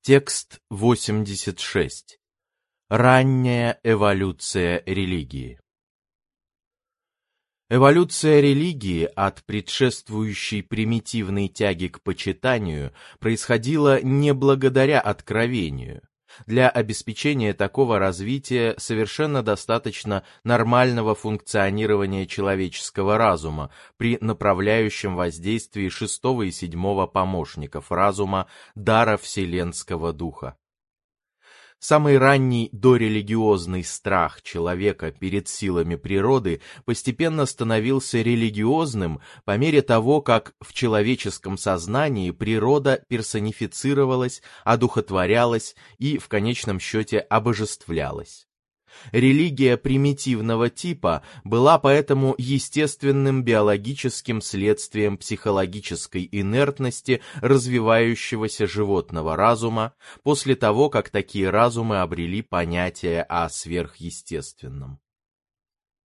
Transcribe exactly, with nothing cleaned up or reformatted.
Текст восемьдесят шесть. Ранняя эволюция религии. Эволюция религии от предшествующей примитивной тяги к почитанию происходила не благодаря откровению. Для обеспечения такого развития совершенно достаточно нормального функционирования человеческого разума при направляющем воздействии шестого и седьмого помощников разума, дара Вселенского Духа. Самый ранний дорелигиозный страх человека перед силами природы постепенно становился религиозным по мере того, как в человеческом сознании природа персонифицировалась, одухотворялась и, в конечном счете, обожествлялась. Религия примитивного типа была поэтому естественным биологическим следствием психологической инертности развивающегося животного разума после того, как такие разумы обрели понятие о сверхъестественном.